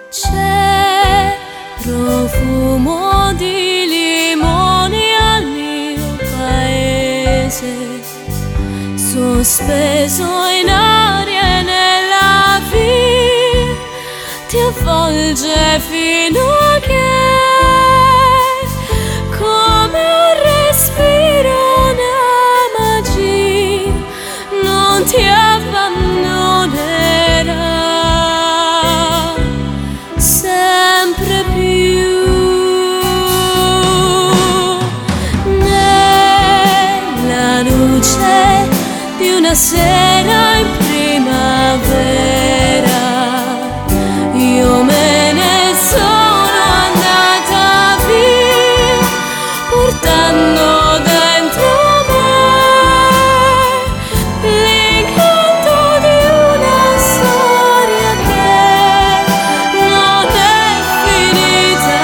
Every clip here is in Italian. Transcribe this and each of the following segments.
C'è profumo di limoni al mio paese, sospeso in aria e nella via ti avvolge fino a che come un respiro una magia non ti abbandonerà sempre più. Nella luce di una sera in primavera io me ne sono andata via, portando dentro me l'incanto di una storia che non è finita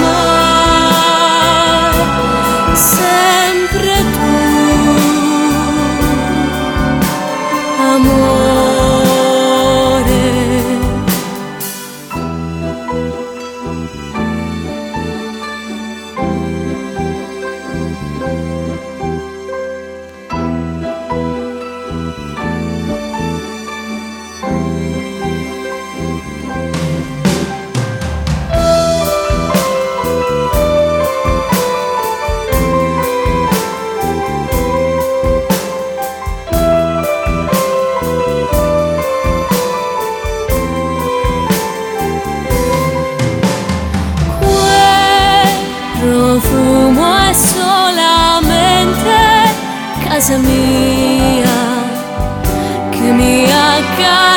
mai, sempre tu, amore. Profumo è solamente casa mia che mi accade.